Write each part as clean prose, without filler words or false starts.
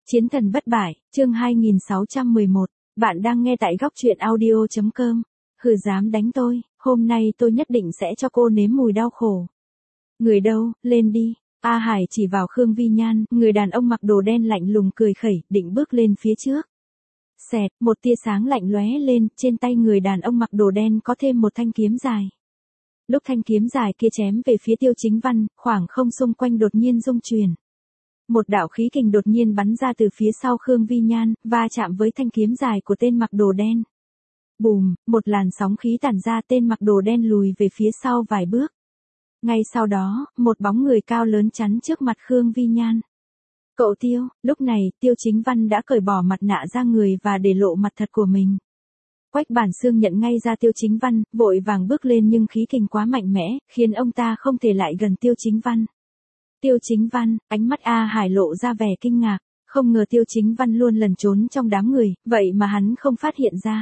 Chiến thần bất bại, chương 2611, bạn đang nghe tại góc truyện audio.com. Hừ dám đánh tôi, hôm nay tôi nhất định sẽ cho cô nếm mùi đau khổ. Người đâu, lên đi. A Hải chỉ vào Khương Vi Nhan, người đàn ông mặc đồ đen lạnh lùng cười khẩy, định bước lên phía trước. Xẹt, một tia sáng lạnh lóe lên, trên tay người đàn ông mặc đồ đen có thêm một thanh kiếm dài. Lúc thanh kiếm dài kia chém về phía Tiêu Chính Văn, khoảng không xung quanh đột nhiên rung chuyển. Một đạo khí kình đột nhiên bắn ra từ phía sau Khương Vi Nhan, va chạm với thanh kiếm dài của tên mặc đồ đen. Bùm, một làn sóng khí tản ra, tên mặc đồ đen lùi về phía sau vài bước. Ngay sau đó, một bóng người cao lớn chắn trước mặt Khương Vi Nhan. Cậu Tiêu, lúc này, Tiêu Chính Văn đã cởi bỏ mặt nạ ra người và để lộ mặt thật của mình. Quách Bản Xương nhận ngay ra Tiêu Chính Văn, vội vàng bước lên nhưng khí kình quá mạnh mẽ, khiến ông ta không thể lại gần Tiêu Chính Văn. Tiêu Chính Văn, ánh mắt A Hải lộ ra vẻ kinh ngạc, không ngờ Tiêu Chính Văn luôn lẩn trốn trong đám người, vậy mà hắn không phát hiện ra.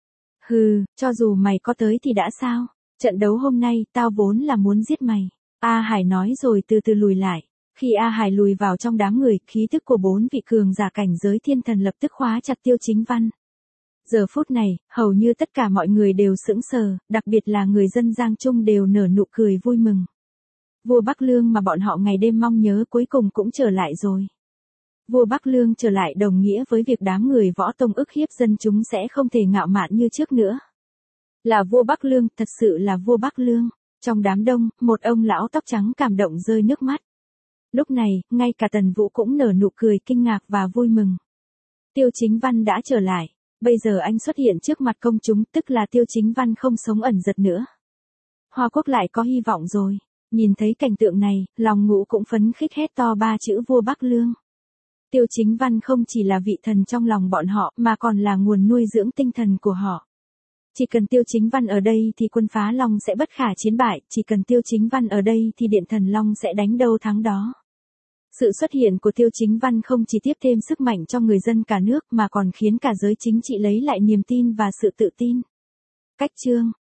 Hừ, cho dù mày có tới thì đã sao, trận đấu hôm nay, tao vốn là muốn giết mày. A Hải nói rồi từ từ lùi lại. Khi A Hải lùi vào trong đám người, khí tức của 4 vị cường giả cảnh giới thiên thần lập tức khóa chặt Tiêu Chính Văn. Giờ phút này, hầu như tất cả mọi người đều sững sờ, đặc biệt là người dân Giang Trung đều nở nụ cười vui mừng. Vua Bắc Lương mà bọn họ ngày đêm mong nhớ cuối cùng cũng trở lại rồi. Vua Bắc Lương trở lại đồng nghĩa với việc đám người võ tông ức hiếp dân chúng sẽ không thể ngạo mạn như trước nữa. Là vua Bắc Lương, thật sự là vua Bắc Lương. Trong đám đông, một ông lão tóc trắng cảm động rơi nước mắt. Lúc này, ngay cả Tần Vũ cũng nở nụ cười kinh ngạc và vui mừng. Tiêu Chính Văn đã trở lại. Bây giờ anh xuất hiện trước mặt công chúng, tức là Tiêu Chính Văn không sống ẩn giật nữa. Hoa Quốc lại có hy vọng rồi. Nhìn thấy cảnh tượng này, lòng Ngũ cũng phấn khích hét to 3 chữ vua Bắc Lương. Tiêu Chính Văn không chỉ là vị thần trong lòng bọn họ, mà còn là nguồn nuôi dưỡng tinh thần của họ. Chỉ cần Tiêu Chính Văn ở đây thì quân phá long sẽ bất khả chiến bại, chỉ cần Tiêu Chính Văn ở đây thì điện thần long sẽ đánh đâu thắng đó. Sự xuất hiện của Tiêu Chính Văn không chỉ tiếp thêm sức mạnh cho người dân cả nước mà còn khiến cả giới chính trị lấy lại niềm tin và sự tự tin. Cách chương